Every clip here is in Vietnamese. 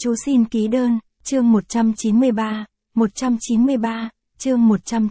Chú xin ký đơn, chương 193, chương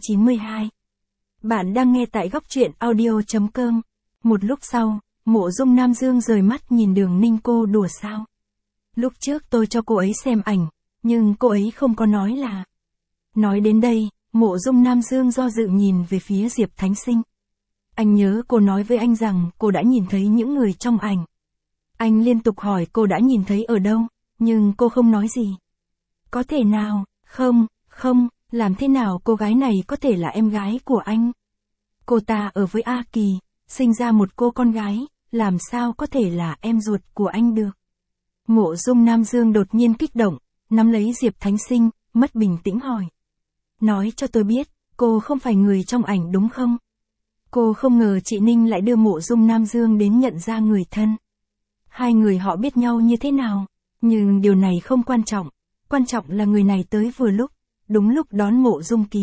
192. Bạn đang nghe tại góc truyện audio.com. Một lúc sau, Mộ Dung Nam Dương rời mắt nhìn Đường Ninh. Cô đùa sao? Lúc trước tôi cho cô ấy xem ảnh, nhưng cô ấy không có nói là. Nói đến đây, Mộ Dung Nam Dương do dự nhìn về phía Diệp Thánh Sinh. Anh nhớ cô nói với anh rằng cô đã nhìn thấy những người trong ảnh. Anh liên tục hỏi cô đã nhìn thấy ở đâu, nhưng cô không nói gì. Có thể nào, không, làm thế nào cô gái này có thể là em gái của anh? Cô ta ở với A Kỳ, sinh ra một cô con gái, làm sao có thể là em ruột của anh được? Mộ Dung Nam Dương đột nhiên kích động, nắm lấy Diệp Thánh Sinh, mất bình tĩnh hỏi. Nói cho tôi biết, cô không phải người trong ảnh đúng không? Cô không ngờ chị Ninh lại đưa Mộ Dung Nam Dương đến nhận ra người thân. Hai người họ biết nhau như thế nào, nhưng điều này không quan trọng là người này tới vừa lúc, đúng lúc đón Mộ Dung Kỳ.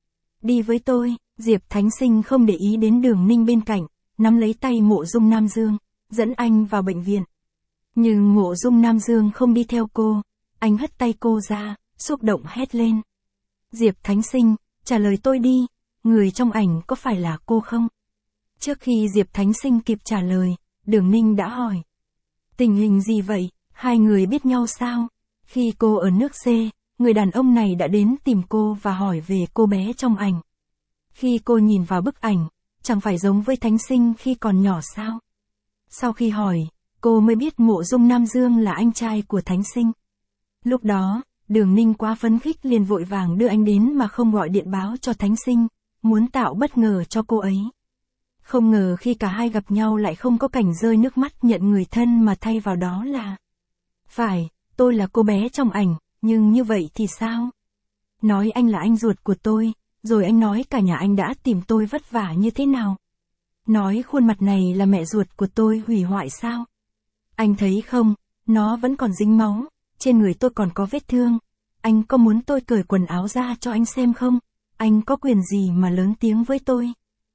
Đi với tôi, Diệp Thánh Sinh không để ý đến Đường Ninh bên cạnh, nắm lấy tay Mộ Dung Nam Dương, dẫn anh vào bệnh viện. Nhưng Mộ Dung Nam Dương không đi theo cô, anh hất tay cô ra, xúc động hét lên. Diệp Thánh Sinh, trả lời tôi đi, người trong ảnh có phải là cô không? Trước khi Diệp Thánh Sinh kịp trả lời, Đường Ninh đã hỏi. Tình hình gì vậy, hai người biết nhau sao? Khi cô ở nước C, người đàn ông này đã đến tìm cô và hỏi về cô bé trong ảnh. Khi cô nhìn vào bức ảnh, chẳng phải giống với Thánh Sinh khi còn nhỏ sao? Sau khi hỏi, cô mới biết Mộ Dung Nam Dương là anh trai của Thánh Sinh. Lúc đó, Đường Ninh quá phấn khích liền vội vàng đưa anh đến mà không gọi điện báo cho Thánh Sinh, muốn tạo bất ngờ cho cô ấy. Không ngờ khi cả hai gặp nhau lại không có cảnh rơi nước mắt nhận người thân mà thay vào đó là. Phải, tôi là cô bé trong ảnh, nhưng như vậy thì sao? Nói anh là anh ruột của tôi, rồi anh nói cả nhà anh đã tìm tôi vất vả như thế nào? Nói khuôn mặt này là mẹ ruột của tôi hủy hoại sao? Anh thấy không, nó vẫn còn dính máu, trên người tôi còn có vết thương. Anh có muốn tôi cởi quần áo ra cho anh xem không? Anh có quyền gì mà lớn tiếng với tôi?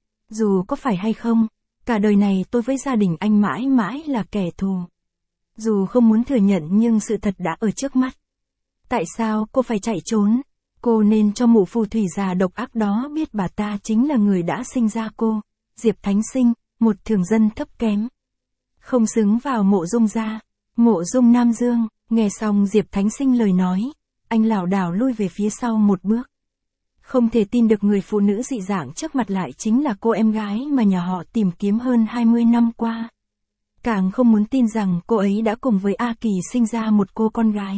Dù có phải hay không, cả đời này tôi với gia đình anh mãi mãi là kẻ thù. Dù không muốn thừa nhận nhưng sự thật đã ở trước mắt. Tại sao cô phải chạy trốn? Cô nên cho mụ phù thủy già độc ác đó biết bà ta chính là người đã sinh ra cô, Diệp Thánh Sinh, một thường dân thấp kém. Không xứng vào Mộ Dung gia. Mộ Dung Nam Dương, nghe xong Diệp Thánh Sinh lời nói, anh lảo đảo lui về phía sau một bước. Không thể tin được người phụ nữ dị dạng trước mặt lại chính là cô em gái mà nhà họ tìm kiếm hơn 20 năm qua. Càng không muốn tin rằng cô ấy đã cùng với A Kỳ sinh ra một cô con gái.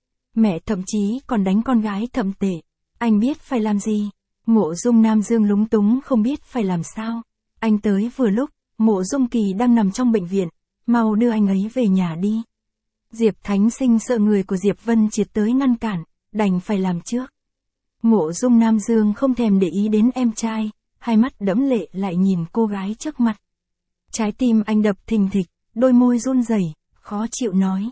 Mẹ thậm chí còn đánh con gái thậm tệ. Anh biết phải làm gì? Mộ Dung Nam Dương lúng túng không biết phải làm sao. Anh tới vừa lúc, Mộ Dung Kỳ đang nằm trong bệnh viện, mau đưa anh ấy về nhà đi. Diệp Thánh Sinh sợ người của Diệp Vân Triệt tới ngăn cản, đành phải làm trước. Mộ Dung Nam Dương không thèm để ý đến em trai, hai mắt đẫm lệ lại nhìn cô gái trước mặt. Trái tim anh đập thình thịch, đôi môi run rẩy, khó chịu nói.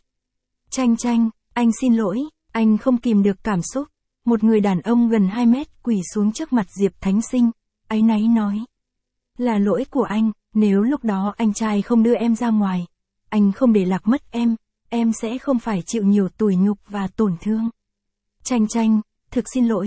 Tranh, anh xin lỗi, anh không kìm được cảm xúc. Một người đàn ông gần 2 mét quỳ xuống trước mặt Diệp Thánh Sinh, áy náy nói. Là lỗi của anh, nếu lúc đó anh trai không đưa em ra ngoài, anh không để lạc mất em sẽ không phải chịu nhiều tủi nhục và tổn thương. Tranh, thực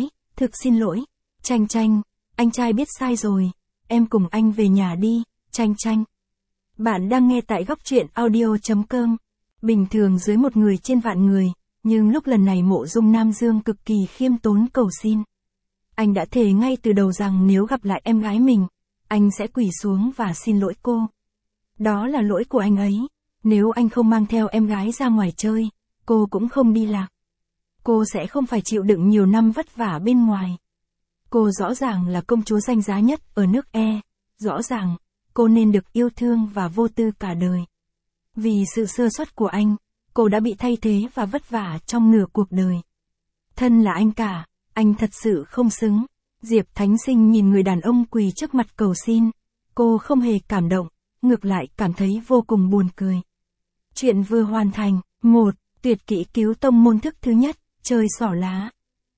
xin lỗi, Tranh, anh trai biết sai rồi, em cùng anh về nhà đi, Tranh. Bạn đang nghe tại góc truyện audio.com. Bình thường dưới một người trên vạn người, nhưng lúc lần này Mộ Dung Nam Dương cực kỳ khiêm tốn cầu xin. Anh đã thề ngay từ đầu rằng nếu gặp lại em gái mình, anh sẽ quỳ xuống và xin lỗi cô. Đó là lỗi của anh ấy, nếu anh không mang theo em gái ra ngoài chơi, cô cũng không đi lạc. Cô sẽ không phải chịu đựng nhiều năm vất vả bên ngoài. Cô rõ ràng là công chúa danh giá nhất ở nước E, rõ ràng, cô nên được yêu thương và vô tư cả đời. Vì sự sơ suất của anh, cô đã bị thay thế và vất vả trong nửa cuộc đời. Thân là anh cả, anh thật sự không xứng. Diệp Thánh Sinh nhìn người đàn ông quỳ trước mặt cầu xin, cô không hề cảm động, ngược lại cảm thấy vô cùng buồn cười. Chuyện vừa hoàn thành. 1. Tuyệt kỹ cứu tông môn thức thứ nhất, chơi xỏ lá.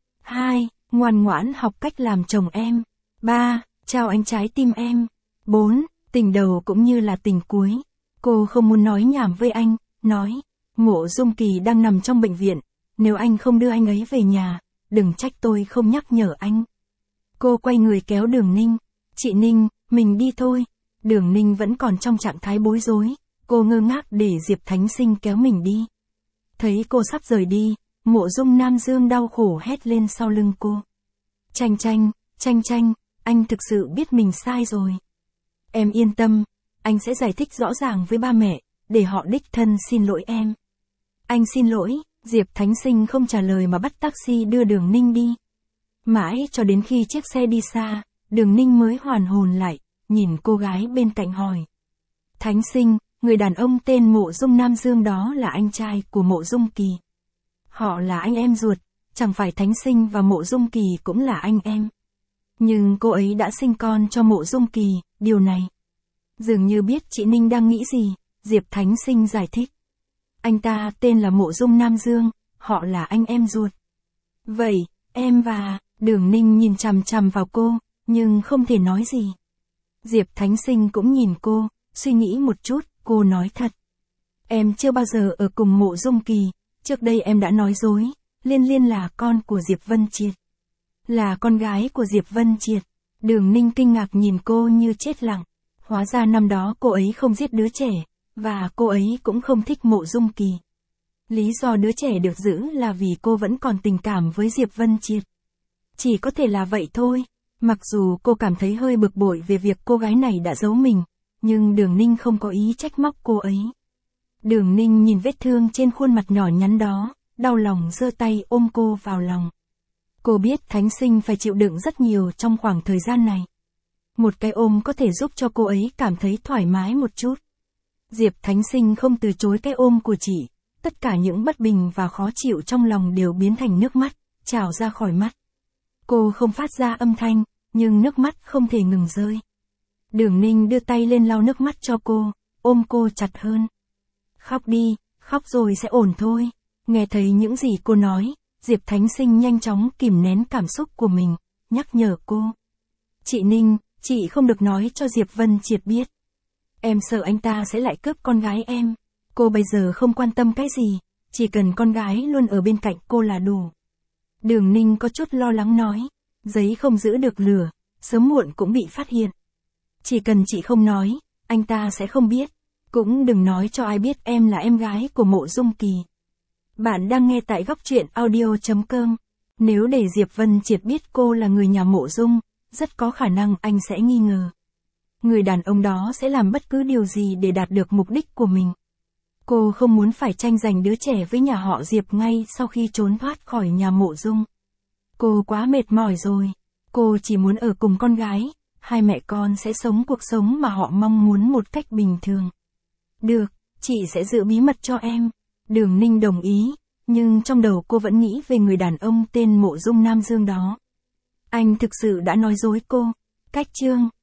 2. Ngoan ngoãn học cách làm chồng em. 3. Trao anh trái tim em. 4. Tình đầu cũng như là tình cuối. Cô không muốn nói nhảm với anh, nói. Mộ Dung Kỳ đang nằm trong bệnh viện, nếu anh không đưa anh ấy về nhà, đừng trách tôi không nhắc nhở anh. Cô quay người kéo Đường Ninh. Chị Ninh, mình đi thôi. Đường Ninh vẫn còn trong trạng thái bối rối, cô ngơ ngác để Diệp Thánh Sinh kéo mình đi. Thấy cô sắp rời đi, Mộ Dung Nam Dương đau khổ hét lên sau lưng cô. Tranh Tranh, anh thực sự biết mình sai rồi. Em yên tâm, anh sẽ giải thích rõ ràng với ba mẹ, để họ đích thân xin lỗi em. Anh xin lỗi, Diệp Thánh Sinh không trả lời mà bắt taxi đưa Đường Ninh đi. Mãi cho đến khi chiếc xe đi xa, Đường Ninh mới hoàn hồn lại, nhìn cô gái bên cạnh hỏi. Thánh Sinh, người đàn ông tên Mộ Dung Nam Dương đó là anh trai của Mộ Dung Kỳ. Họ là anh em ruột, chẳng phải Thánh Sinh và Mộ Dung Kỳ cũng là anh em. Nhưng cô ấy đã sinh con cho Mộ Dung Kỳ, điều này. Dường như biết chị Ninh đang nghĩ gì, Diệp Thánh Sinh giải thích. Anh ta tên là Mộ Dung Nam Dương, họ là anh em ruột. Vậy, em và... Đường Ninh nhìn chằm chằm vào cô, nhưng không thể nói gì. Diệp Thánh Sinh cũng nhìn cô, suy nghĩ một chút, cô nói thật. Em chưa bao giờ ở cùng Mộ Dung Kỳ, trước đây em đã nói dối, Liên Liên là con của Diệp Vân Triệt. Là con gái của Diệp Vân Triệt. Đường Ninh kinh ngạc nhìn cô như chết lặng. Hóa ra năm đó cô ấy không giết đứa trẻ, và cô ấy cũng không thích Mộ Dung Kỳ. Lý do đứa trẻ được giữ là vì cô vẫn còn tình cảm với Diệp Vân Triệt. Chỉ có thể là vậy thôi. Mặc dù cô cảm thấy hơi bực bội về việc cô gái này đã giấu mình, nhưng Đường Ninh không có ý trách móc cô ấy. Đường Ninh nhìn vết thương trên khuôn mặt nhỏ nhắn đó, đau lòng giơ tay ôm cô vào lòng. Cô biết Thánh Sinh phải chịu đựng rất nhiều trong khoảng thời gian này. Một cái ôm có thể giúp cho cô ấy cảm thấy thoải mái một chút. Diệp Thánh Sinh không từ chối cái ôm của chị, tất cả những bất bình và khó chịu trong lòng đều biến thành nước mắt, trào ra khỏi mắt. Cô không phát ra âm thanh, nhưng nước mắt không thể ngừng rơi. Đường Ninh đưa tay lên lau nước mắt cho cô, ôm cô chặt hơn. Khóc đi, khóc rồi sẽ ổn thôi. Nghe thấy những gì cô nói, Diệp Thánh Sinh nhanh chóng kìm nén cảm xúc của mình, nhắc nhở cô. Chị Ninh, chị không được nói cho Diệp Vân Triệt biết. Em sợ anh ta sẽ lại cướp con gái em. Cô bây giờ không quan tâm cái gì, chỉ cần con gái luôn ở bên cạnh cô là đủ. Đường Ninh có chút lo lắng nói, giấy không giữ được lửa, sớm muộn cũng bị phát hiện. Chỉ cần chị không nói, anh ta sẽ không biết. Cũng đừng nói cho ai biết em là em gái của Mộ Dung Kỳ. Bạn đang nghe tại góc truyện audio.com. Nếu để Diệp Vân Triệt biết cô là người nhà Mộ Dung, rất có khả năng anh sẽ nghi ngờ. Người đàn ông đó sẽ làm bất cứ điều gì để đạt được mục đích của mình. Cô không muốn phải tranh giành đứa trẻ với nhà họ Diệp ngay sau khi trốn thoát khỏi nhà Mộ Dung. Cô quá mệt mỏi rồi. Cô chỉ muốn ở cùng con gái, hai mẹ con sẽ sống cuộc sống mà họ mong muốn một cách bình thường. Được, chị sẽ giữ bí mật cho em. Đường Ninh đồng ý, nhưng trong đầu cô vẫn nghĩ về người đàn ông tên Mộ Dung Nam Dương đó. Anh thực sự đã nói dối cô. Cách chương